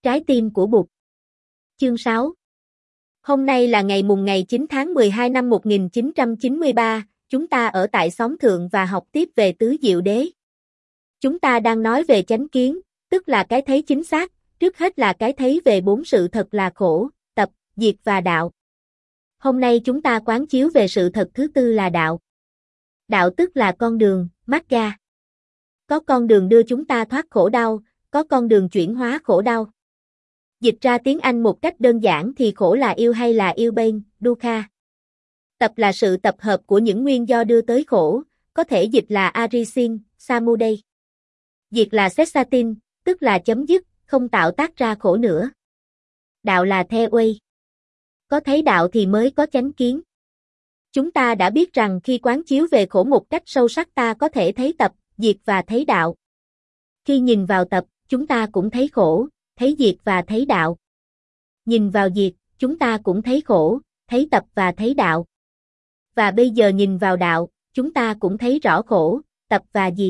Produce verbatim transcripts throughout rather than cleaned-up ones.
Trái tim của Bụt. Chương sáu. Hôm nay là ngày mùng ngày chín tháng mười hai năm một nghìn chín trăm chín mươi ba, chúng ta ở tại xóm thượng và học tiếp về tứ diệu đế. Chúng ta đang nói về chánh kiến, tức là cái thấy chính xác, trước hết là cái thấy về bốn sự thật là khổ, tập, diệt và đạo. Hôm nay chúng ta quán chiếu về sự thật thứ tư là đạo. Đạo tức là con đường, Magga. Có con đường đưa chúng ta thoát khổ đau, có con đường chuyển hóa khổ đau. Dịch ra tiếng Anh một cách đơn giản thì khổ là yêu hay là yêu bên, dukkha. Tập là sự tập hợp của những nguyên do đưa tới khổ, có thể dịch là arisin, samudai. Diệt là cessatin, tức là chấm dứt, không tạo tác ra khổ nữa. Đạo là the uy. Có thấy đạo thì mới có chánh kiến. Chúng ta đã biết rằng khi quán chiếu về khổ một cách sâu sắc ta có thể thấy tập, diệt và thấy đạo. Khi nhìn vào tập, chúng ta cũng thấy khổ, thấy diệt và thấy đạo. Nhìn vào diệt, chúng ta cũng thấy khổ, thấy tập và thấy đạo. Và bây giờ nhìn vào đạo, chúng ta cũng thấy rõ khổ, tập và diệt.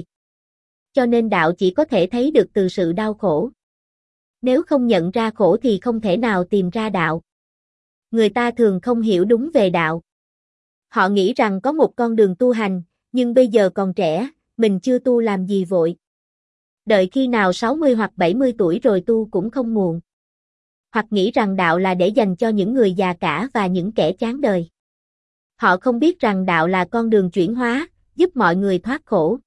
Cho nên đạo chỉ có thể thấy được từ sự đau khổ. Nếu không nhận ra khổ thì không thể nào tìm ra đạo. Người ta thường không hiểu đúng về đạo. Họ nghĩ rằng có một con đường tu hành, nhưng bây giờ còn trẻ, mình chưa tu làm gì vội. Đợi khi nào sáu mươi hoặc bảy mươi tuổi rồi tu cũng không muộn. Hoặc nghĩ rằng đạo là để dành cho những người già cả và những kẻ chán đời. Họ không biết rằng đạo là con đường chuyển hóa, giúp mọi người thoát khổ.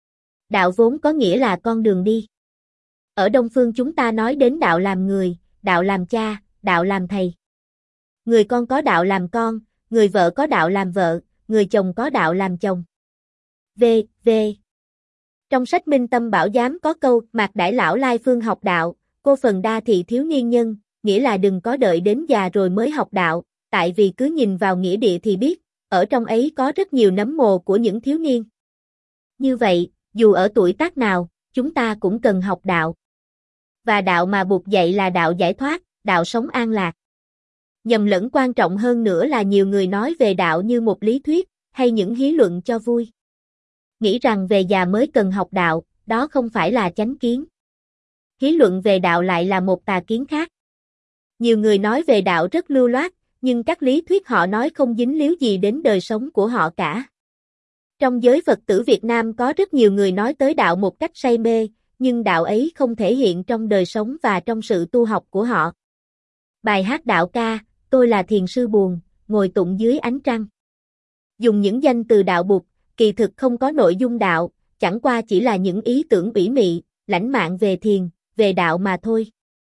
Đạo vốn có nghĩa là con đường đi. Ở Đông Phương chúng ta nói đến đạo làm người, đạo làm cha, đạo làm thầy. Người con có đạo làm con, người vợ có đạo làm vợ, người chồng có đạo làm chồng. V, V. Trong sách Minh Tâm Bảo Giám có câu Mạc Đãi Lão Lai Phương học đạo, cô phần đa thị thiếu niên nhân, nghĩa là đừng có đợi đến già rồi mới học đạo, tại vì cứ nhìn vào nghĩa địa thì biết, ở trong ấy có rất nhiều nấm mồ của những thiếu niên. Như vậy, dù ở tuổi tác nào, chúng ta cũng cần học đạo. Và đạo mà Bụt dạy là đạo giải thoát, đạo sống an lạc. Nhầm lẫn quan trọng hơn nữa là nhiều người nói về đạo như một lý thuyết, hay những hí luận cho vui. Nghĩ rằng về già mới cần học đạo, đó không phải là chánh kiến. Hí luận về đạo lại là một tà kiến khác. Nhiều người nói về đạo rất lưu loát, nhưng các lý thuyết họ nói không dính líu gì đến đời sống của họ cả. Trong giới Phật tử Việt Nam có rất nhiều người nói tới đạo một cách say mê, nhưng đạo ấy không thể hiện trong đời sống và trong sự tu học của họ. Bài hát đạo ca, tôi là thiền sư buồn, ngồi tụng dưới ánh trăng. Dùng những danh từ đạo Bụt, kỳ thực không có nội dung đạo, chẳng qua chỉ là những ý tưởng ủy mị, lãnh mạn về thiền, về đạo mà thôi.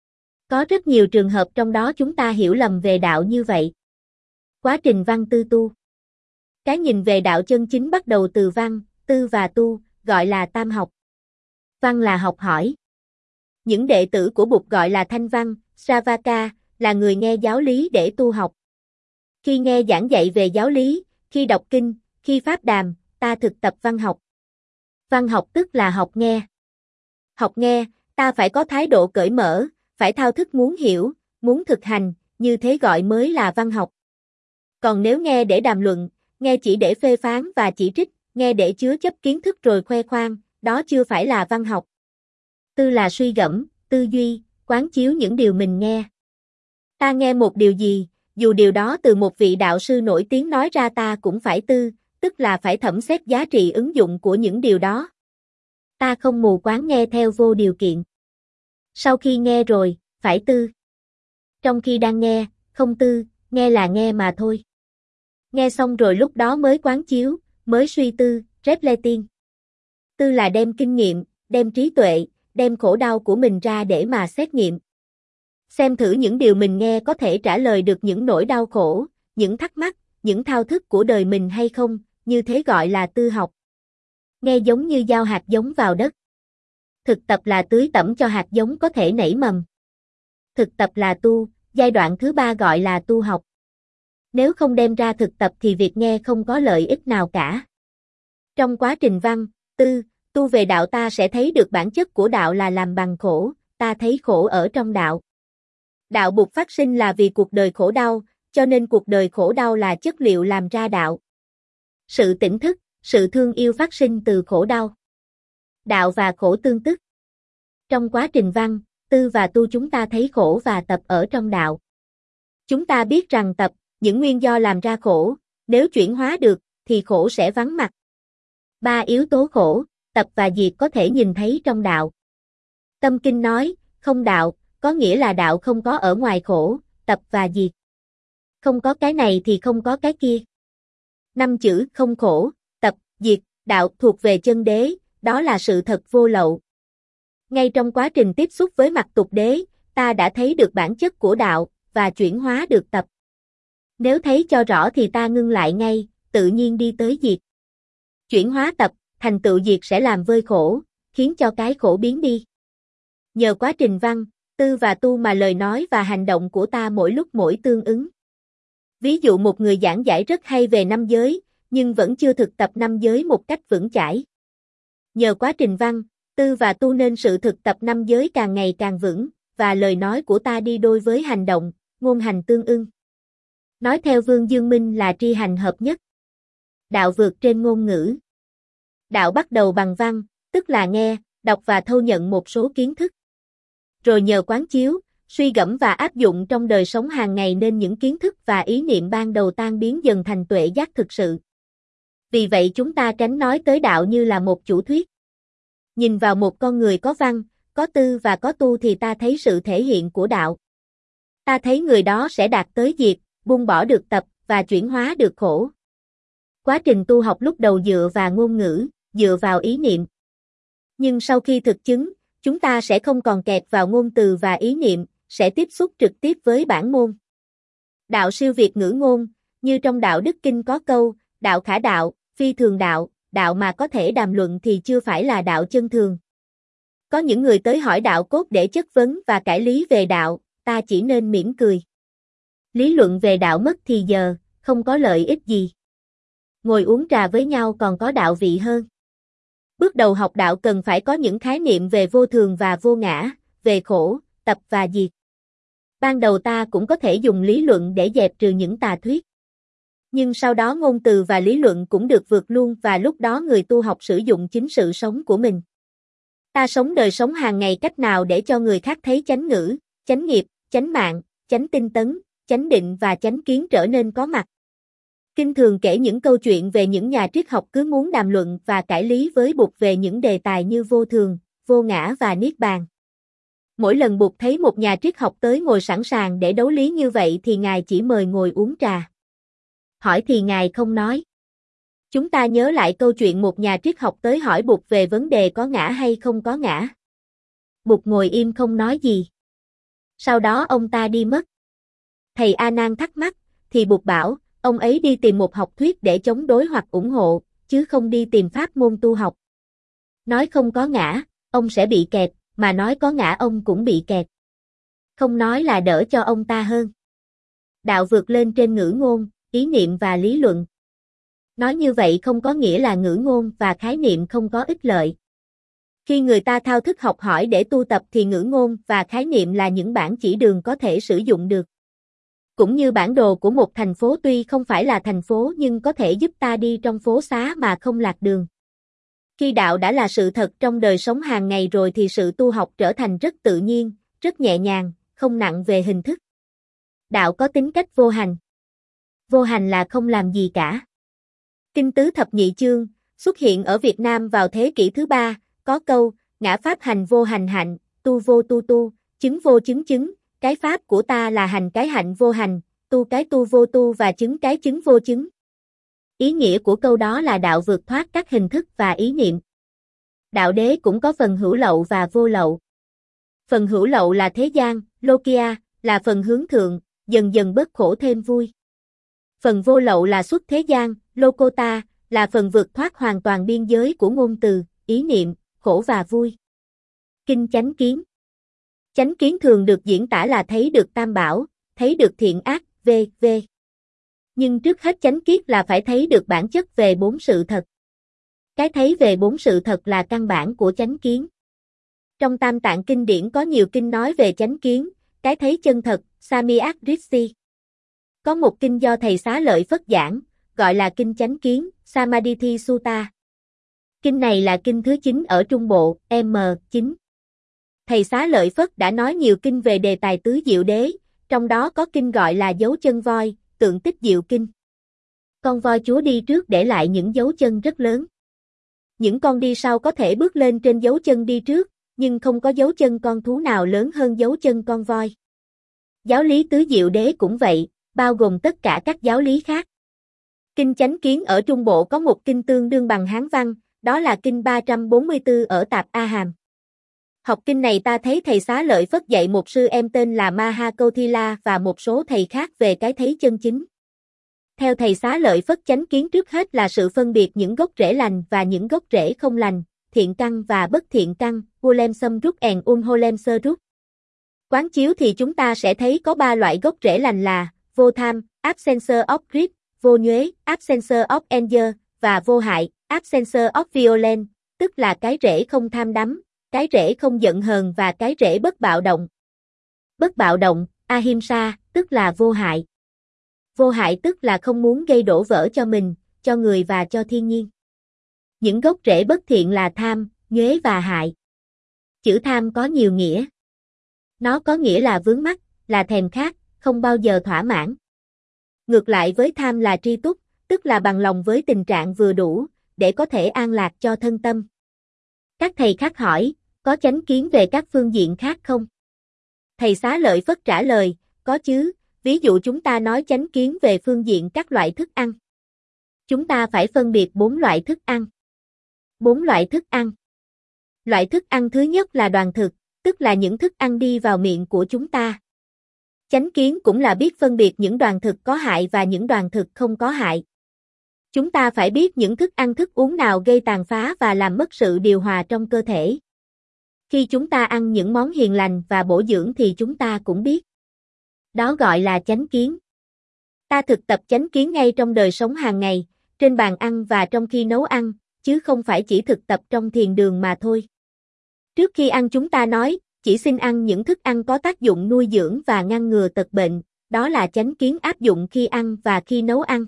Có rất nhiều trường hợp trong đó chúng ta hiểu lầm về đạo như vậy. Quá trình văn tư tu. Cái nhìn về đạo chân chính bắt đầu từ văn, tư và tu, gọi là tam học. Văn là học hỏi. Những đệ tử của Bụt gọi là thanh văn, Sravaka, là người nghe giáo lý để tu học. Khi nghe giảng dạy về giáo lý, khi đọc kinh, khi pháp đàm, ta thực tập văn học. Văn học tức là học nghe. Học nghe, ta phải có thái độ cởi mở, phải thao thức muốn hiểu, muốn thực hành, như thế gọi mới là văn học. Còn nếu nghe để đàm luận, nghe chỉ để phê phán và chỉ trích, nghe để chứa chấp kiến thức rồi khoe khoang, đó chưa phải là văn học. Tư là suy gẫm, tư duy, quán chiếu những điều mình nghe. Ta nghe một điều gì, dù điều đó từ một vị đạo sư nổi tiếng nói ra ta cũng phải tư, tức là phải thẩm xét giá trị ứng dụng của những điều đó. Ta không mù quáng nghe theo vô điều kiện. Sau khi nghe rồi, phải tư. Trong khi đang nghe, không tư, nghe là nghe mà thôi. Nghe xong rồi lúc đó mới quán chiếu, mới suy tư, reflecting. Tư là đem kinh nghiệm, đem trí tuệ, đem khổ đau của mình ra để mà xét nghiệm. Xem thử những điều mình nghe có thể trả lời được những nỗi đau khổ, những thắc mắc, những thao thức của đời mình hay không, như thế gọi là tư học. Nghe giống như gieo hạt giống vào đất. Thực tập là tưới tẩm cho hạt giống có thể nảy mầm. Thực tập là tu, giai đoạn thứ ba gọi là tu học. Nếu không đem ra thực tập thì việc nghe không có lợi ích nào cả. Trong quá trình văn, tư, tu về đạo ta sẽ thấy được bản chất của đạo là làm bằng khổ, ta thấy khổ ở trong đạo. Đạo Bụt phát sinh là vì cuộc đời khổ đau, cho nên cuộc đời khổ đau là chất liệu làm ra đạo. Sự tỉnh thức, sự thương yêu phát sinh từ khổ đau. Đạo và khổ tương tức. Trong quá trình văn, Tư và Tu chúng ta thấy khổ và tập ở trong đạo. Chúng ta biết rằng tập, những nguyên do làm ra khổ, nếu chuyển hóa được, thì khổ sẽ vắng mặt. Ba yếu tố khổ, tập và diệt có thể nhìn thấy trong đạo. Tâm Kinh nói, không đạo, có nghĩa là đạo không có ở ngoài khổ, tập và diệt. Không có cái này thì không có cái kia. Năm chữ không khổ, tập, diệt, đạo thuộc về chân đế, đó là sự thật vô lậu. Ngay trong quá trình tiếp xúc với mặt tục đế, ta đã thấy được bản chất của đạo, và chuyển hóa được tập. Nếu thấy cho rõ thì ta ngưng lại ngay, tự nhiên đi tới diệt. Chuyển hóa tập, thành tựu diệt sẽ làm vơi khổ, khiến cho cái khổ biến đi. Nhờ quá trình văn, tư và tu mà lời nói và hành động của ta mỗi lúc mỗi tương ứng. Ví dụ một người giảng giải rất hay về năm giới, nhưng vẫn chưa thực tập năm giới một cách vững chãi. Nhờ quá trình văn, tư và tu nên sự thực tập năm giới càng ngày càng vững, và lời nói của ta đi đôi với hành động, ngôn hành tương ưng. Nói theo Vương Dương Minh là tri hành hợp nhất. Đạo vượt trên ngôn ngữ. Đạo bắt đầu bằng văn, tức là nghe, đọc và thâu nhận một số kiến thức. Rồi nhờ quán chiếu, suy gẫm và áp dụng trong đời sống hàng ngày nên những kiến thức và ý niệm ban đầu tan biến dần thành tuệ giác thực sự. Vì vậy chúng ta tránh nói tới đạo như là một chủ thuyết. Nhìn vào một con người có văn, có tư và có tu thì ta thấy sự thể hiện của đạo. Ta thấy người đó sẽ đạt tới diệt, buông bỏ được tập và chuyển hóa được khổ. Quá trình tu học lúc đầu dựa vào ngôn ngữ, dựa vào ý niệm. Nhưng sau khi thực chứng, chúng ta sẽ không còn kẹt vào ngôn từ và ý niệm, sẽ tiếp xúc trực tiếp với bản môn. Đạo siêu việt ngữ ngôn, như trong Đạo Đức Kinh có câu, đạo khả đạo, phi thường đạo, đạo mà có thể đàm luận thì chưa phải là đạo chân thường. Có những người tới hỏi đạo cốt để chất vấn và cải lý về đạo, ta chỉ nên mỉm cười. Lý luận về đạo mất thì giờ, không có lợi ích gì. Ngồi uống trà với nhau còn có đạo vị hơn. Bước đầu học đạo cần phải có những khái niệm về vô thường và vô ngã, về khổ, tập và diệt. Ban đầu ta cũng có thể dùng lý luận để dẹp trừ những tà thuyết. Nhưng sau đó ngôn từ và lý luận cũng được vượt luôn và lúc đó người tu học sử dụng chính sự sống của mình. Ta sống đời sống hàng ngày cách nào để cho người khác thấy chánh ngữ, chánh nghiệp, chánh mạng, chánh tinh tấn, chánh định và chánh kiến trở nên có mặt. Kinh thường kể những câu chuyện về những nhà triết học cứ muốn đàm luận và cải lý với Bụt về những đề tài như vô thường, vô ngã và niết bàn. Mỗi lần Bụt thấy một nhà triết học tới ngồi sẵn sàng để đấu lý như vậy thì Ngài chỉ mời ngồi uống trà. Hỏi thì Ngài không nói. Chúng ta nhớ lại câu chuyện một nhà triết học tới hỏi Bụt về vấn đề có ngã hay không có ngã. Bụt ngồi im không nói gì. Sau đó ông ta đi mất. Thầy A Nan thắc mắc, thì Bụt bảo, ông ấy đi tìm một học thuyết để chống đối hoặc ủng hộ, chứ không đi tìm pháp môn tu học. Nói không có ngã, ông sẽ bị kẹt, mà nói có ngã ông cũng bị kẹt. Không nói là đỡ cho ông ta hơn. Đạo vượt lên trên ngữ ngôn, ý niệm và lý luận. Nói như vậy không có nghĩa là ngữ ngôn và khái niệm không có ích lợi. Khi người ta thao thức học hỏi để tu tập thì ngữ ngôn và khái niệm là những bản chỉ đường có thể sử dụng được. Cũng như bản đồ của một thành phố tuy không phải là thành phố nhưng có thể giúp ta đi trong phố xá mà không lạc đường. Khi đạo đã là sự thật trong đời sống hàng ngày rồi thì sự tu học trở thành rất tự nhiên, rất nhẹ nhàng, không nặng về hình thức. Đạo có tính cách vô hành. Vô hành là không làm gì cả. Kinh Tứ Thập Nhị Chương, xuất hiện ở Việt Nam vào thế kỷ thứ ba, có câu, ngã pháp hành vô hành hạnh, tu vô tu tu, chứng vô chứng chứng, cái pháp của ta là hành cái hạnh vô hành, tu cái tu vô tu và chứng cái chứng vô chứng. Ý nghĩa của câu đó là đạo vượt thoát các hình thức và ý niệm. Đạo đế cũng có phần hữu lậu và vô lậu. Phần hữu lậu là thế gian, Lokia, là phần hướng thượng, dần dần bớt khổ thêm vui. Phần vô lậu là xuất thế gian, Lokota, là phần vượt thoát hoàn toàn biên giới của ngôn từ, ý niệm, khổ và vui. Kinh Chánh Kiến. Chánh kiến thường được diễn tả là thấy được tam bảo, thấy được thiện ác, vân vân. Nhưng trước hết chánh kiết là phải thấy được bản chất về bốn sự thật. Cái thấy về bốn sự thật là căn bản của chánh kiến. Trong Tam Tạng kinh điển có nhiều kinh nói về chánh kiến, cái thấy chân thật, Samyak Rishi. Có một kinh do thầy Xá Lợi Phất giảng, gọi là kinh chánh kiến, Samadhi Sutta. Kinh này là kinh thứ chín ở Trung Bộ, M chín. Thầy Xá Lợi Phất đã nói nhiều kinh về đề tài tứ diệu đế, trong đó có kinh gọi là dấu chân voi, tượng tích diệu kinh. Con voi chúa đi trước để lại những dấu chân rất lớn. Những con đi sau có thể bước lên trên dấu chân đi trước, nhưng không có dấu chân con thú nào lớn hơn dấu chân con voi. Giáo lý tứ diệu đế cũng vậy, bao gồm tất cả các giáo lý khác. Kinh Chánh Kiến ở Trung Bộ có một kinh tương đương bằng Hán văn, đó là kinh ba trăm bốn mươi tư ở Tạp A Hàm. Học kinh này ta thấy thầy Xá Lợi Phất dạy một sư em tên là Maha Kauthila và một số thầy khác về cái thấy chân chính. Theo thầy Xá Lợi Phất, chánh kiến trước hết là sự phân biệt những gốc rễ lành và những gốc rễ không lành, thiện căn và bất thiện căn, Golem Sâm Rút and Unholem Sơ Rút. Quán chiếu thì chúng ta sẽ thấy có ba loại gốc rễ lành là vô tham, absence of greed, vô nhuế, absence of anger, và vô hại, absence of violence, tức là cái rễ không tham đắm, cái rễ không giận hờn và cái rễ bất bạo động. Bất bạo động, ahimsa, tức là vô hại. Vô hại tức là không muốn gây đổ vỡ cho mình, cho người và cho thiên nhiên. Những gốc rễ bất thiện là tham, nhuế và hại. Chữ tham có nhiều nghĩa. Nó có nghĩa là vướng mắc, là thèm khát, không bao giờ thỏa mãn. Ngược lại với tham là tri túc, tức là bằng lòng với tình trạng vừa đủ, để có thể an lạc cho thân tâm. Các thầy khác hỏi, có chánh kiến về các phương diện khác không? Thầy Xá Lợi Phất trả lời, có chứ, ví dụ chúng ta nói chánh kiến về phương diện các loại thức ăn. Chúng ta phải phân biệt bốn loại thức ăn. Bốn loại thức ăn. Loại thức ăn thứ nhất là đoàn thực, tức là những thức ăn đi vào miệng của chúng ta. Chánh kiến cũng là biết phân biệt những đoàn thực có hại và những đoàn thực không có hại. Chúng ta phải biết những thức ăn thức uống nào gây tàn phá và làm mất sự điều hòa trong cơ thể. Khi chúng ta ăn những món hiền lành và bổ dưỡng thì chúng ta cũng biết. Đó gọi là chánh kiến. Ta thực tập chánh kiến ngay trong đời sống hàng ngày, trên bàn ăn và trong khi nấu ăn, chứ không phải chỉ thực tập trong thiền đường mà thôi. Trước khi ăn chúng ta nói, chỉ xin ăn những thức ăn có tác dụng nuôi dưỡng và ngăn ngừa tật bệnh, đó là chánh kiến áp dụng khi ăn và khi nấu ăn.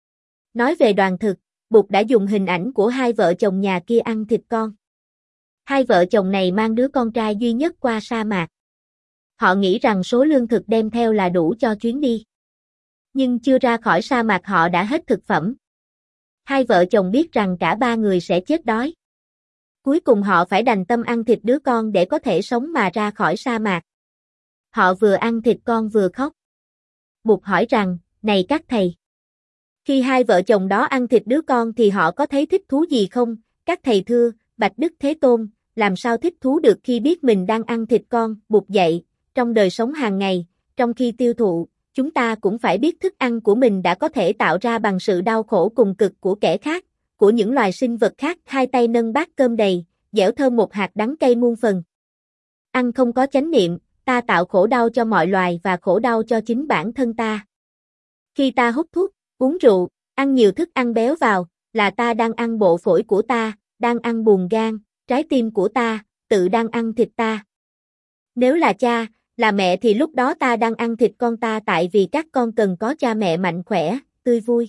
Nói về đoàn thực, Bụt đã dùng hình ảnh của hai vợ chồng nhà kia ăn thịt con. Hai vợ chồng này mang đứa con trai duy nhất qua sa mạc. Họ nghĩ rằng số lương thực đem theo là đủ cho chuyến đi. Nhưng chưa ra khỏi sa mạc họ đã hết thực phẩm. Hai vợ chồng biết rằng cả ba người sẽ chết đói. Cuối cùng họ phải đành tâm ăn thịt đứa con để có thể sống mà ra khỏi sa mạc. Họ vừa ăn thịt con vừa khóc. Bụt hỏi rằng, này các thầy, khi hai vợ chồng đó ăn thịt đứa con thì họ có thấy thích thú gì không? Các thầy thưa, bạch Đức Thế Tôn, làm sao thích thú được khi biết mình đang ăn thịt con? Bụt dạy, trong đời sống hàng ngày, trong khi tiêu thụ, chúng ta cũng phải biết thức ăn của mình đã có thể tạo ra bằng sự đau khổ cùng cực của kẻ khác, của những loài sinh vật khác. Hai tay nâng bát cơm đầy, dẻo thơm một hạt đắng cay muôn phần. Ăn không có chánh niệm, ta tạo khổ đau cho mọi loài và khổ đau cho chính bản thân ta. Khi ta hút thuốc, uống rượu, ăn nhiều thức ăn béo vào, là ta đang ăn bộ phổi của ta, đang ăn buồng gan, trái tim của ta, tự đang ăn thịt ta. Nếu là cha, là mẹ thì lúc đó ta đang ăn thịt con ta tại vì các con cần có cha mẹ mạnh khỏe, tươi vui.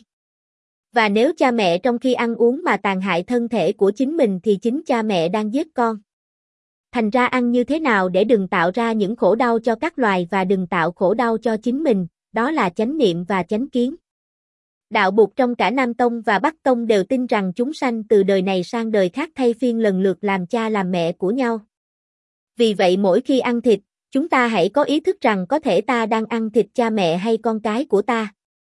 Và nếu cha mẹ trong khi ăn uống mà tàn hại thân thể của chính mình thì chính cha mẹ đang giết con. Thành ra ăn như thế nào để đừng tạo ra những khổ đau cho các loài và đừng tạo khổ đau cho chính mình, đó là chánh niệm và chánh kiến. Đạo Bụt trong cả Nam Tông và Bắc Tông đều tin rằng chúng sanh từ đời này sang đời khác thay phiên lần lượt làm cha làm mẹ của nhau. Vì vậy mỗi khi ăn thịt, chúng ta hãy có ý thức rằng có thể ta đang ăn thịt cha mẹ hay con cái của ta.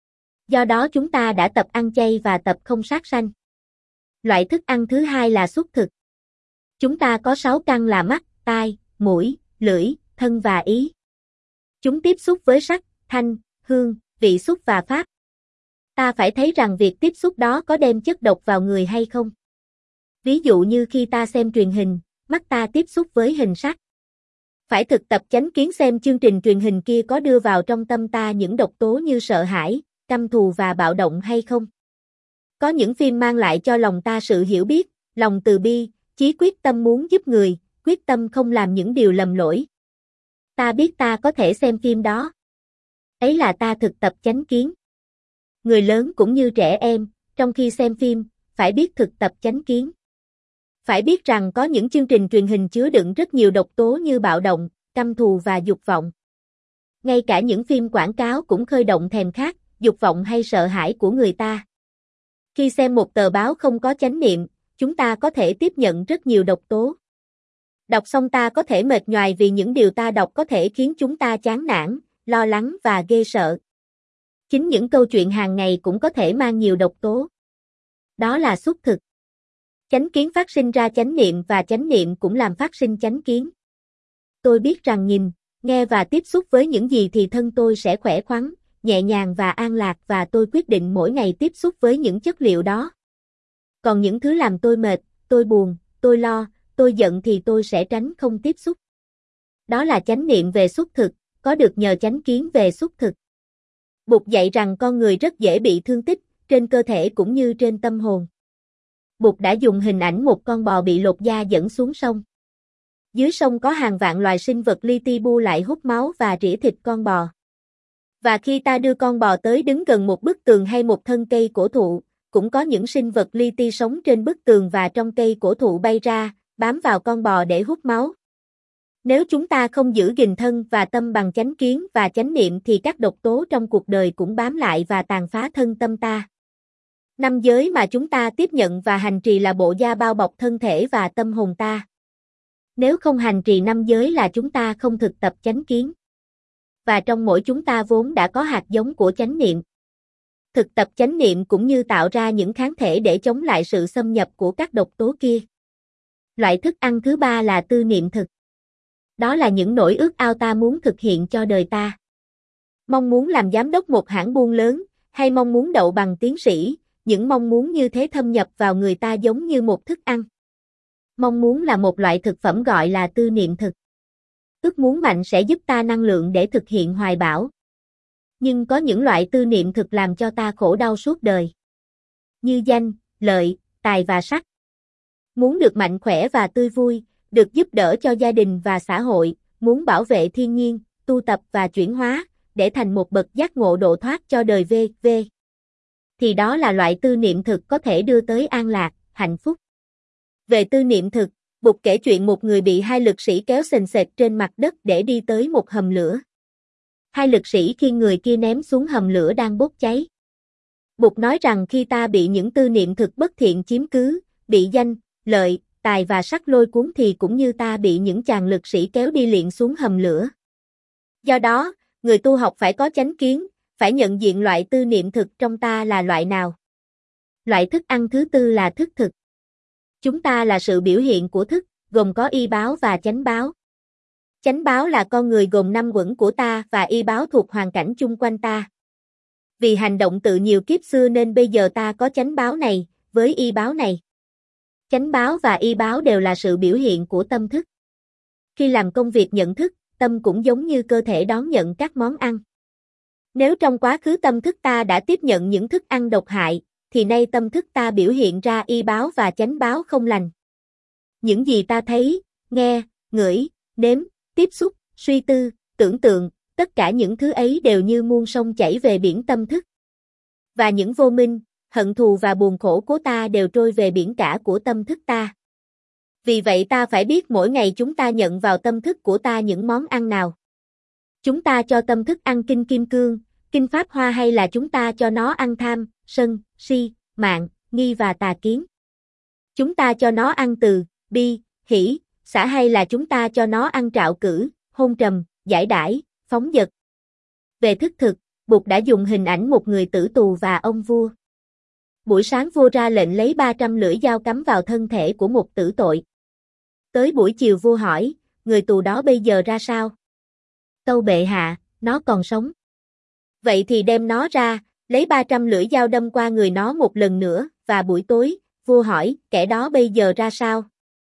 Do đó chúng ta đã tập ăn chay và tập không sát sanh. Loại thức ăn thứ hai là xuất thực. Chúng ta có sáu căn là mắt, tai, mũi, lưỡi, thân và ý. Chúng tiếp xúc với sắc, thanh, hương, vị xúc và pháp. Ta phải thấy rằng việc tiếp xúc đó có đem chất độc vào người hay không. Ví dụ như khi ta xem truyền hình, mắt ta tiếp xúc với hình sắc. Phải thực tập chánh kiến xem chương trình truyền hình kia có đưa vào trong tâm ta những độc tố như sợ hãi, căm thù và bạo động hay không. Có những phim mang lại cho lòng ta sự hiểu biết, lòng từ bi, chí quyết tâm muốn giúp người, quyết tâm không làm những điều lầm lỗi. Ta biết ta có thể xem phim đó. Ấy là ta thực tập chánh kiến. Người lớn cũng như trẻ em, trong khi xem phim, phải biết thực tập chánh kiến. Phải biết rằng có những chương trình truyền hình chứa đựng rất nhiều độc tố như bạo động, căm thù và dục vọng. Ngay cả những phim quảng cáo cũng khơi động thèm khát, dục vọng hay sợ hãi của người ta. Khi xem một tờ báo không có chánh niệm, chúng ta có thể tiếp nhận rất nhiều độc tố. Đọc xong ta có thể mệt nhoài vì những điều ta đọc có thể khiến chúng ta chán nản, lo lắng và ghê sợ. Chính những câu chuyện hàng ngày cũng có thể mang nhiều độc tố. Đó là xuất thực. Chánh kiến phát sinh ra chánh niệm và chánh niệm cũng làm phát sinh chánh kiến. Tôi biết rằng nhìn, nghe và tiếp xúc với những gì thì thân tôi sẽ khỏe khoắn, nhẹ nhàng và an lạc và tôi quyết định mỗi ngày tiếp xúc với những chất liệu đó. Còn những thứ làm tôi mệt, tôi buồn, tôi lo, tôi giận thì tôi sẽ tránh không tiếp xúc. Đó là chánh niệm về xuất thực, có được nhờ chánh kiến về xuất thực. Bụt dạy rằng con người rất dễ bị thương tích, trên cơ thể cũng như trên tâm hồn. Bụt đã dùng hình ảnh một con bò bị lột da dẫn xuống sông. Dưới sông có hàng vạn loài sinh vật li ti bu lại hút máu và rỉa thịt con bò. Và khi ta đưa con bò tới đứng gần một bức tường hay một thân cây cổ thụ, cũng có những sinh vật li ti sống trên bức tường và trong cây cổ thụ bay ra, bám vào con bò để hút máu. Nếu chúng ta không giữ gìn thân và tâm bằng chánh kiến và chánh niệm thì các độc tố trong cuộc đời cũng bám lại và tàn phá thân tâm ta. Năm giới mà chúng ta tiếp nhận và hành trì là bộ da bao bọc thân thể và tâm hồn ta. Nếu không hành trì năm giới là chúng ta không thực tập chánh kiến. Và trong mỗi chúng ta vốn đã có hạt giống của chánh niệm. Thực tập chánh niệm cũng như tạo ra những kháng thể để chống lại sự xâm nhập của các độc tố kia. Loại thức ăn thứ ba là tư niệm thực. Đó là những nỗi ước ao ta muốn thực hiện cho đời ta. Mong muốn làm giám đốc một hãng buôn lớn, hay mong muốn đậu bằng tiến sĩ, những mong muốn như thế thâm nhập vào người ta giống như một thức ăn. Mong muốn là một loại thực phẩm gọi là tư niệm thực. Ước muốn mạnh sẽ giúp ta năng lượng để thực hiện hoài bão. Nhưng có những loại tư niệm thực làm cho ta khổ đau suốt đời. Như danh, lợi, tài và sắc. Muốn được mạnh khỏe và tươi vui, được giúp đỡ cho gia đình và xã hội, muốn bảo vệ thiên nhiên, tu tập và chuyển hóa, để thành một bậc giác ngộ độ thoát cho đời vê vê. Thì đó là loại tư niệm thực có thể đưa tới an lạc, hạnh phúc. Về tư niệm thực, Bụt kể chuyện một người bị hai lực sĩ kéo sền sệt trên mặt đất để đi tới một hầm lửa. Hai lực sĩ khi người kia ném xuống hầm lửa đang bốc cháy. Bụt nói rằng khi ta bị những tư niệm thực bất thiện chiếm cứ, bị danh, lợi, tài và sắc lôi cuốn thì cũng như ta bị những chàng lực sĩ kéo đi liền xuống hầm lửa. Do đó, người tu học phải có chánh kiến, phải nhận diện loại tư niệm thực trong ta là loại nào. Loại thức ăn thứ tư là thức thực. Chúng ta là sự biểu hiện của thức, gồm có y báo và chánh báo. Chánh báo là con người gồm năm uẩn của ta và y báo thuộc hoàn cảnh chung quanh ta. Vì hành động tự nhiều kiếp xưa nên bây giờ ta có chánh báo này, với y báo này. Chánh báo và y báo đều là sự biểu hiện của tâm thức. Khi làm công việc nhận thức, tâm cũng giống như cơ thể đón nhận các món ăn. Nếu trong quá khứ tâm thức ta đã tiếp nhận những thức ăn độc hại, thì nay tâm thức ta biểu hiện ra y báo và chánh báo không lành. Những gì ta thấy, nghe, ngửi, nếm, tiếp xúc, suy tư, tưởng tượng, tất cả những thứ ấy đều như muôn sông chảy về biển tâm thức. Và những vô minh, hận thù và buồn khổ của ta đều trôi về biển cả của tâm thức ta. Vì vậy ta phải biết mỗi ngày chúng ta nhận vào tâm thức của ta những món ăn nào. Chúng ta cho tâm thức ăn kinh kim cương, kinh pháp hoa hay là chúng ta cho nó ăn tham, sân, si, mạn, nghi và tà kiến. Chúng ta cho nó ăn từ, bi, hỷ, xả hay là chúng ta cho nó ăn trạo cử, hôn trầm, giải đãi, phóng dật. Về thức thực, Bụt đã dùng hình ảnh một người tử tù và ông vua. Buổi sáng vua ra lệnh lấy ba trăm lưỡi dao cắm vào thân thể của một tử tội. Tới buổi chiều vua hỏi, người tù đó bây giờ ra sao? Tâu bệ hạ, nó còn sống. Vậy thì đem nó ra, lấy ba trăm lưỡi dao đâm qua người nó một lần nữa, và buổi tối, vua hỏi, kẻ đó bây giờ ra sao?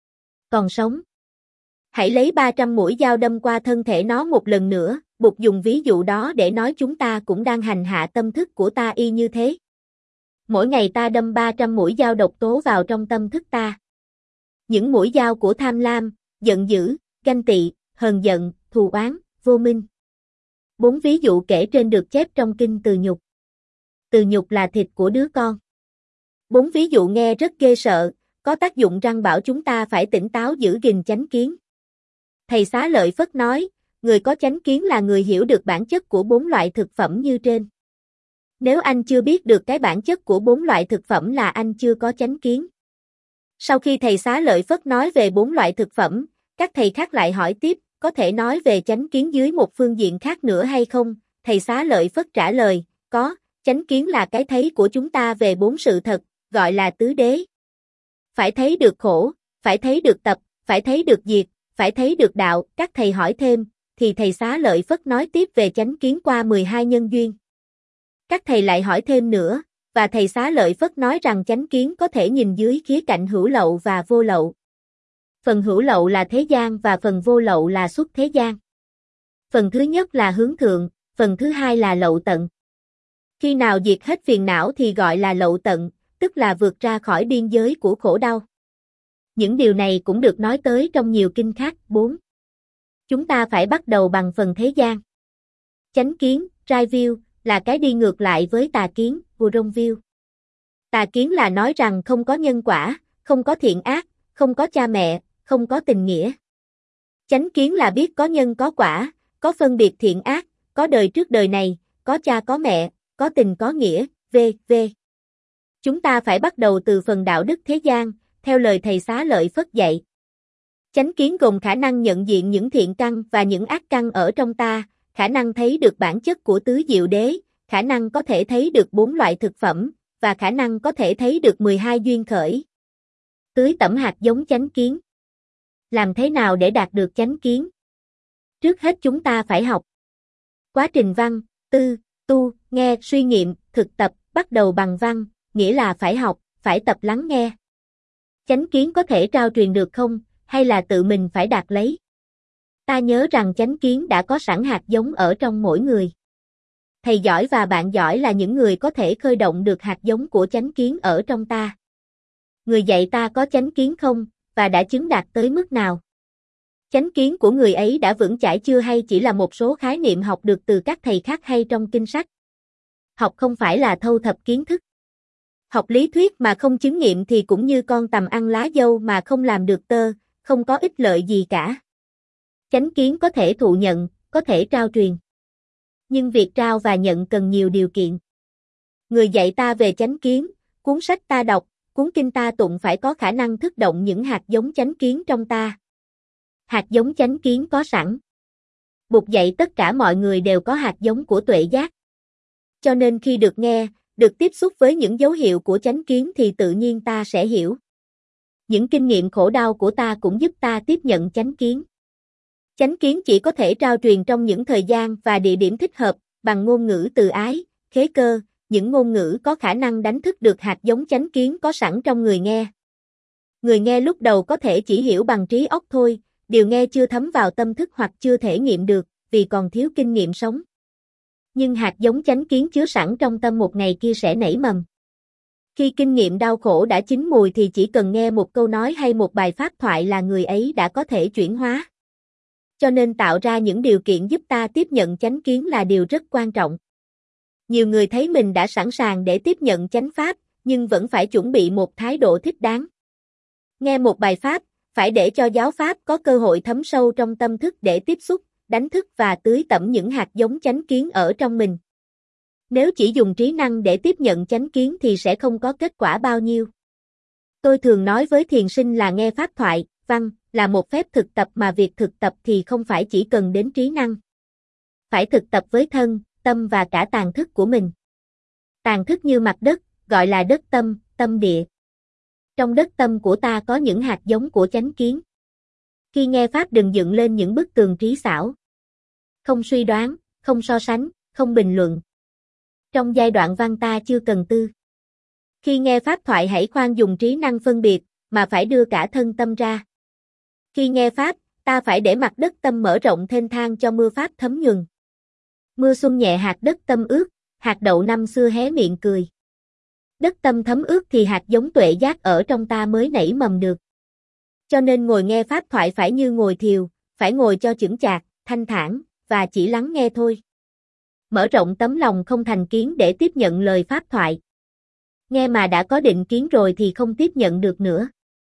Còn sống. Hãy lấy ba trăm mũi dao đâm qua thân thể nó một lần nữa. Bụt dùng ví dụ đó để nói chúng ta cũng đang hành hạ tâm thức của ta y như thế. Mỗi ngày ta đâm ba trăm mũi dao độc tố vào trong tâm thức ta. Những mũi dao của tham lam, giận dữ, ganh tị, hờn giận, thù oán, vô minh. Bốn ví dụ kể trên được chép trong kinh Từ Nhục. Từ Nhục là thịt của đứa con. Bốn ví dụ nghe rất ghê sợ, có tác dụng răng bảo chúng ta phải tỉnh táo giữ gìn chánh kiến. Thầy Xá Lợi Phất nói, người có chánh kiến là người hiểu được bản chất của bốn loại thực phẩm như trên. Nếu anh chưa biết được cái bản chất của bốn loại thực phẩm là anh chưa có chánh kiến. Sau khi thầy Xá Lợi Phất nói về bốn loại thực phẩm, các thầy khác lại hỏi tiếp, có thể nói về chánh kiến dưới một phương diện khác nữa hay không? Thầy Xá Lợi Phất trả lời, có, chánh kiến là cái thấy của chúng ta về bốn sự thật, gọi là tứ đế. Phải thấy được khổ, phải thấy được tập, phải thấy được diệt, phải thấy được đạo. Các thầy hỏi thêm, thì thầy Xá Lợi Phất nói tiếp về chánh kiến qua mười hai nhân duyên. Các thầy lại hỏi thêm nữa, và thầy Xá Lợi Phất nói rằng chánh kiến có thể nhìn dưới khía cạnh hữu lậu và vô lậu. Phần hữu lậu là thế gian và phần vô lậu là xuất thế gian. Phần thứ nhất là hướng thượng, phần thứ hai là lậu tận. Khi nào diệt hết phiền não thì gọi là lậu tận, tức là vượt ra khỏi biên giới của khổ đau. Những điều này cũng được nói tới trong nhiều kinh khác. bốn. Chúng ta phải bắt đầu bằng phần thế gian. Chánh kiến, right view, là cái đi ngược lại với tà kiến, wrong view. Tà kiến là nói rằng không có nhân quả, không có thiện ác, không có cha mẹ, không có tình nghĩa. Chánh kiến là biết có nhân có quả, có phân biệt thiện ác, có đời trước đời này, có cha có mẹ, có tình có nghĩa, vân vân. Chúng ta phải bắt đầu từ phần đạo đức thế gian, theo lời thầy Xá Lợi Phất dạy. Chánh kiến gồm khả năng nhận diện những thiện căn và những ác căn ở trong ta, khả năng thấy được bản chất của tứ diệu đế, khả năng có thể thấy được bốn loại thực phẩm, và khả năng có thể thấy được mười hai duyên khởi. Tưới tẩm hạt giống chánh kiến. Làm thế nào để đạt được chánh kiến? Trước hết chúng ta phải học. Quá trình văn, tư, tu, nghe, suy nghiệm, thực tập, bắt đầu bằng văn, nghĩa là phải học, phải tập lắng nghe. Chánh kiến có thể trao truyền được không, hay là tự mình phải đạt lấy? Ta nhớ rằng chánh kiến đã có sẵn hạt giống ở trong mỗi người. Thầy giỏi và bạn giỏi là những người có thể khơi động được hạt giống của chánh kiến ở trong ta. Người dạy ta có chánh kiến không, và đã chứng đạt tới mức nào? Chánh kiến của người ấy đã vững chãi chưa hay chỉ là một số khái niệm học được từ các thầy khác hay trong kinh sách? Học không phải là thâu thập kiến thức. Học lý thuyết mà không chứng nghiệm thì cũng như con tằm ăn lá dâu mà không làm được tơ, không có ích lợi gì cả. Chánh kiến có thể thụ nhận, có thể trao truyền. Nhưng việc trao và nhận cần nhiều điều kiện. Người dạy ta về chánh kiến, cuốn sách ta đọc, cuốn kinh ta tụng phải có khả năng thức động những hạt giống chánh kiến trong ta. Hạt giống chánh kiến có sẵn. Bụt dạy tất cả mọi người đều có hạt giống của tuệ giác. Cho nên khi được nghe, được tiếp xúc với những dấu hiệu của chánh kiến thì tự nhiên ta sẽ hiểu. Những kinh nghiệm khổ đau của ta cũng giúp ta tiếp nhận chánh kiến. Chánh kiến chỉ có thể trao truyền trong những thời gian và địa điểm thích hợp, bằng ngôn ngữ từ ái, khế cơ, những ngôn ngữ có khả năng đánh thức được hạt giống chánh kiến có sẵn trong người nghe. Người nghe lúc đầu có thể chỉ hiểu bằng trí óc thôi, điều nghe chưa thấm vào tâm thức hoặc chưa thể nghiệm được, vì còn thiếu kinh nghiệm sống. Nhưng hạt giống chánh kiến chứa sẵn trong tâm một ngày kia sẽ nảy mầm. Khi kinh nghiệm đau khổ đã chín mùi thì chỉ cần nghe một câu nói hay một bài pháp thoại là người ấy đã có thể chuyển hóa. Cho nên tạo ra những điều kiện giúp ta tiếp nhận chánh kiến là điều rất quan trọng. Nhiều người thấy mình đã sẵn sàng để tiếp nhận chánh pháp, nhưng vẫn phải chuẩn bị một thái độ thích đáng. Nghe một bài pháp, phải để cho giáo pháp có cơ hội thấm sâu trong tâm thức để tiếp xúc, đánh thức và tưới tẩm những hạt giống chánh kiến ở trong mình. Nếu chỉ dùng trí năng để tiếp nhận chánh kiến thì sẽ không có kết quả bao nhiêu. Tôi thường nói với thiền sinh là nghe pháp thoại, văn, là một phép thực tập mà việc thực tập thì không phải chỉ cần đến trí năng. Phải thực tập với thân, tâm và cả tàng thức của mình. Tàng thức như mặt đất, gọi là đất tâm, tâm địa. Trong đất tâm của ta có những hạt giống của chánh kiến. Khi nghe pháp đừng dựng lên những bức tường trí xảo. Không suy đoán, không so sánh, không bình luận. Trong giai đoạn văn ta chưa cần tư. Khi nghe pháp thoại hãy khoan dùng trí năng phân biệt, mà phải đưa cả thân tâm ra. Khi nghe pháp, ta phải để mặt đất tâm mở rộng thênh thang cho mưa pháp thấm nhuần. Mưa xuân nhẹ hạt đất tâm ướt, hạt đậu năm xưa hé miệng cười. Đất tâm thấm ướt thì hạt giống tuệ giác ở trong ta mới nảy mầm được. Cho nên ngồi nghe pháp thoại phải như ngồi thiều, phải ngồi cho chững chạc, thanh thản, và chỉ lắng nghe thôi. Mở rộng tấm lòng không thành kiến để tiếp nhận lời pháp thoại. Nghe mà đã có định kiến rồi thì không tiếp nhận được nữa.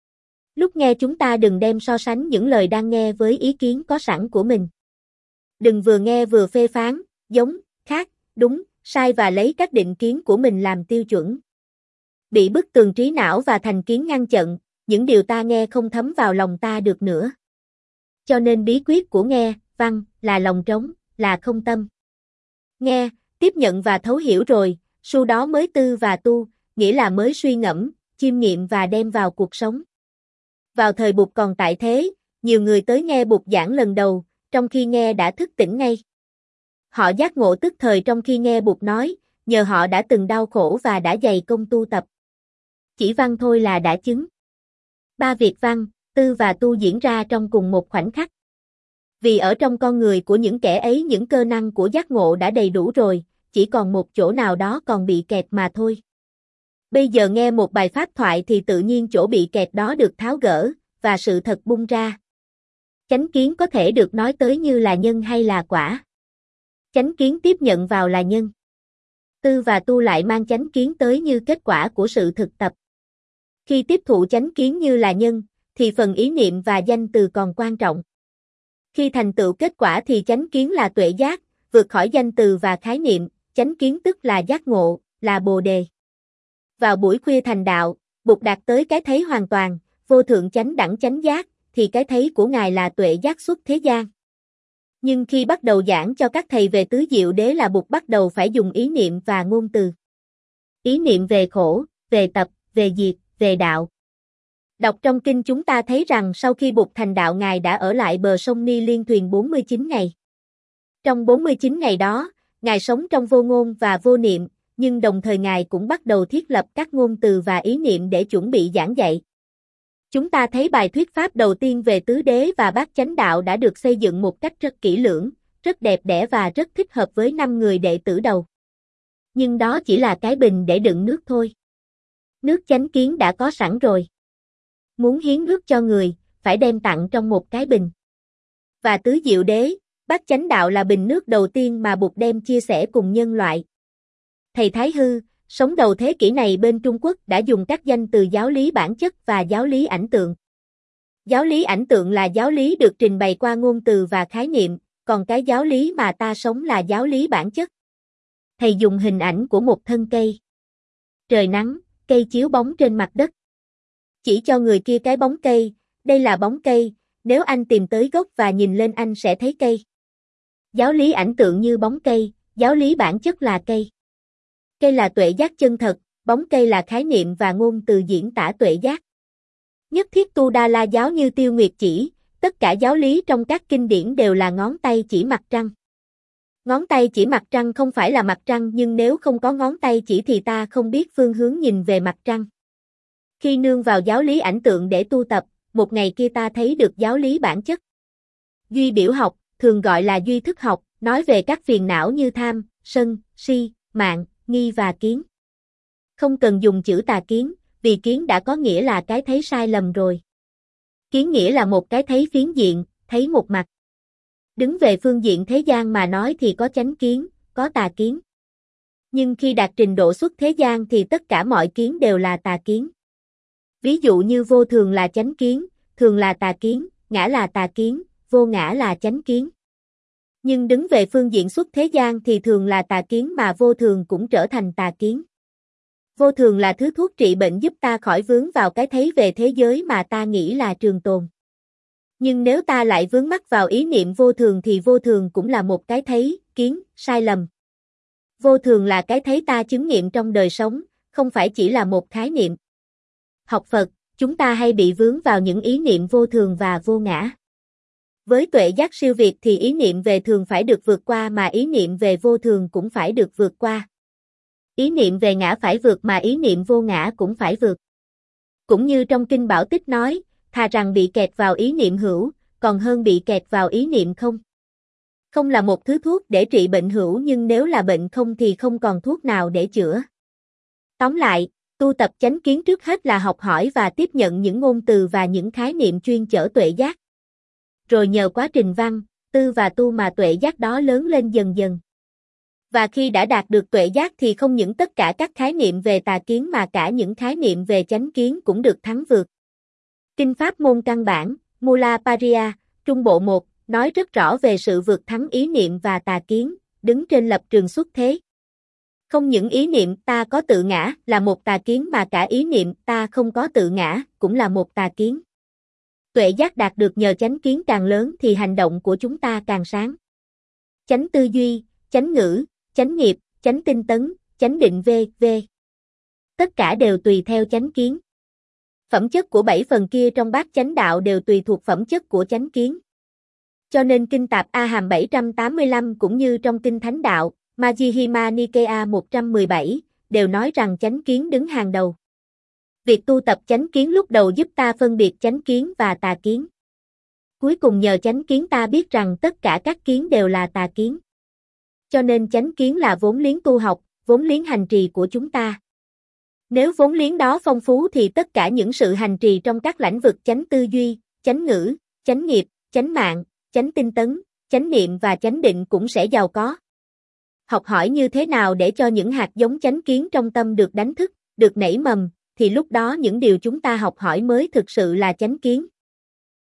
Lúc nghe chúng ta đừng đem so sánh những lời đang nghe với ý kiến có sẵn của mình. Đừng vừa nghe vừa phê phán, giống, khác, đúng, sai và lấy các định kiến của mình làm tiêu chuẩn. Bị bức tường trí não và thành kiến ngăn chặn, những điều ta nghe không thấm vào lòng ta được nữa. Cho nên bí quyết của nghe, văn, là lòng trống, là không tâm. Nghe, tiếp nhận và thấu hiểu rồi, sau đó mới tư và tu, nghĩa là mới suy ngẫm, chiêm nghiệm và đem vào cuộc sống. Vào thời Bụt còn tại thế, nhiều người tới nghe Bụt giảng lần đầu, trong khi nghe đã thức tỉnh ngay. Họ giác ngộ tức thời trong khi nghe Bụt nói, nhờ họ đã từng đau khổ và đã dày công tu tập. Chỉ văn thôi là đã chứng. Ba việc văn, tư và tu diễn ra trong cùng một khoảnh khắc. Vì ở trong con người của những kẻ ấy những cơ năng của giác ngộ đã đầy đủ rồi, chỉ còn một chỗ nào đó còn bị kẹt mà thôi. Bây giờ nghe một bài pháp thoại thì tự nhiên chỗ bị kẹt đó được tháo gỡ, và sự thật bung ra. Chánh kiến có thể được nói tới như là nhân hay là quả. Chánh kiến tiếp nhận vào là nhân. Tư và tu lại mang chánh kiến tới như kết quả của sự thực tập. Khi tiếp thụ chánh kiến như là nhân, thì phần ý niệm và danh từ còn quan trọng. Khi thành tựu kết quả thì chánh kiến là tuệ giác, vượt khỏi danh từ và khái niệm, chánh kiến tức là giác ngộ, là bồ đề. Vào buổi khuya thành đạo, Bụt đạt tới cái thấy hoàn toàn, vô thượng chánh đẳng chánh giác, thì cái thấy của Ngài là tuệ giác xuất thế gian. Nhưng khi bắt đầu giảng cho các thầy về tứ diệu đế là Bụt bắt đầu phải dùng ý niệm và ngôn từ. Ý niệm về khổ, về tập, về diệt, về đạo. Đọc trong kinh chúng ta thấy rằng sau khi Bụt thành đạo Ngài đã ở lại bờ sông Ni Liên thuyền bốn mươi chín ngày. Trong bốn mươi chín ngày đó, Ngài sống trong vô ngôn và vô niệm, nhưng đồng thời Ngài cũng bắt đầu thiết lập các ngôn từ và ý niệm để chuẩn bị giảng dạy. Chúng ta thấy bài thuyết pháp đầu tiên về tứ đế và bát chánh đạo đã được xây dựng một cách rất kỹ lưỡng, rất đẹp đẽ và rất thích hợp với năm người đệ tử đầu. Nhưng đó chỉ là cái bình để đựng nước thôi. Nước chánh kiến đã có sẵn rồi. Muốn hiến nước cho người, phải đem tặng trong một cái bình. Và tứ diệu đế, bát chánh đạo là bình nước đầu tiên mà Bụt đem chia sẻ cùng nhân loại. Thầy Thái Hư, sống đầu thế kỷ này bên Trung Quốc đã dùng các danh từ giáo lý bản chất và giáo lý ảnh tượng. Giáo lý ảnh tượng là giáo lý được trình bày qua ngôn từ và khái niệm, còn cái giáo lý mà ta sống là giáo lý bản chất. Thầy dùng hình ảnh của một thân cây. Trời nắng, cây chiếu bóng trên mặt đất. Chỉ cho người kia cái bóng cây, đây là bóng cây, nếu anh tìm tới gốc và nhìn lên anh sẽ thấy cây. Giáo lý ảnh tượng như bóng cây, giáo lý bản chất là cây. Cây là tuệ giác chân thật, bóng cây là khái niệm và ngôn từ diễn tả tuệ giác. Nhất thiết Tu Đa La giáo như Tiêu Nguyệt chỉ, tất cả giáo lý trong các kinh điển đều là ngón tay chỉ mặt trăng. Ngón tay chỉ mặt trăng không phải là mặt trăng nhưng nếu không có ngón tay chỉ thì ta không biết phương hướng nhìn về mặt trăng. Khi nương vào giáo lý ảnh tượng để tu tập, một ngày kia ta thấy được giáo lý bản chất. Duy biểu học, thường gọi là duy thức học, nói về các phiền não như tham, sân, si, mạn, nghi và kiến. Không cần dùng chữ tà kiến, vì kiến đã có nghĩa là cái thấy sai lầm rồi. Kiến nghĩa là một cái thấy phiến diện, thấy một mặt. Đứng về phương diện thế gian mà nói thì có chánh kiến, có tà kiến. Nhưng khi đạt trình độ xuất thế gian thì tất cả mọi kiến đều là tà kiến. Ví dụ như vô thường là chánh kiến, thường là tà kiến, ngã là tà kiến, vô ngã là chánh kiến. Nhưng đứng về phương diện xuất thế gian thì thường là tà kiến mà vô thường cũng trở thành tà kiến. Vô thường là thứ thuốc trị bệnh giúp ta khỏi vướng vào cái thấy về thế giới mà ta nghĩ là trường tồn. Nhưng nếu ta lại vướng mắc vào ý niệm vô thường thì vô thường cũng là một cái thấy, kiến, sai lầm. Vô thường là cái thấy ta chứng nghiệm trong đời sống, không phải chỉ là một khái niệm. Học Phật, chúng ta hay bị vướng vào những ý niệm vô thường và vô ngã. Với tuệ giác siêu việt thì ý niệm về thường phải được vượt qua mà ý niệm về vô thường cũng phải được vượt qua. Ý niệm về ngã phải vượt mà ý niệm vô ngã cũng phải vượt. Cũng như trong Kinh Bảo Tích nói, thà rằng bị kẹt vào ý niệm hữu, còn hơn bị kẹt vào ý niệm không. Không là một thứ thuốc để trị bệnh hữu nhưng nếu là bệnh không thì không còn thuốc nào để chữa. Tóm lại, tu tập chánh kiến trước hết là học hỏi và tiếp nhận những ngôn từ và những khái niệm chuyên chở tuệ giác. Rồi nhờ quá trình văn, tư và tu mà tuệ giác đó lớn lên dần dần. Và khi đã đạt được tuệ giác thì không những tất cả các khái niệm về tà kiến mà cả những khái niệm về chánh kiến cũng được thắng vượt. Kinh pháp môn căn bản, Mula Paria, Trung Bộ một, nói rất rõ về sự vượt thắng ý niệm và tà kiến, đứng trên lập trường xuất thế. Không những ý niệm ta có tự ngã là một tà kiến mà cả ý niệm ta không có tự ngã cũng là một tà kiến. Tuệ giác đạt được nhờ chánh kiến càng lớn thì hành động của chúng ta càng sáng. Chánh tư duy, chánh ngữ, chánh nghiệp, chánh tinh tấn, chánh định vân vân. Tất cả đều tùy theo chánh kiến. Phẩm chất của bảy phần kia trong bát chánh đạo đều tùy thuộc phẩm chất của chánh kiến. Cho nên kinh tạp A Hàm bảy trăm tám mươi lăm cũng như trong kinh Thánh đạo, Majjhima Nikaya một trăm mười bảy, đều nói rằng chánh kiến đứng hàng đầu. Việc tu tập chánh kiến lúc đầu giúp ta phân biệt chánh kiến và tà kiến. Cuối cùng nhờ chánh kiến ta biết rằng tất cả các kiến đều là tà kiến. Cho nên chánh kiến là vốn liếng tu học, vốn liếng hành trì của chúng ta. Nếu vốn liếng đó phong phú thì tất cả những sự hành trì trong các lĩnh vực chánh tư duy, chánh ngữ, chánh nghiệp, chánh mạng, chánh tinh tấn, chánh niệm và chánh định cũng sẽ giàu có. Học hỏi như thế nào để cho những hạt giống chánh kiến trong tâm được đánh thức, được nảy mầm, thì lúc đó những điều chúng ta học hỏi mới thực sự là chánh kiến.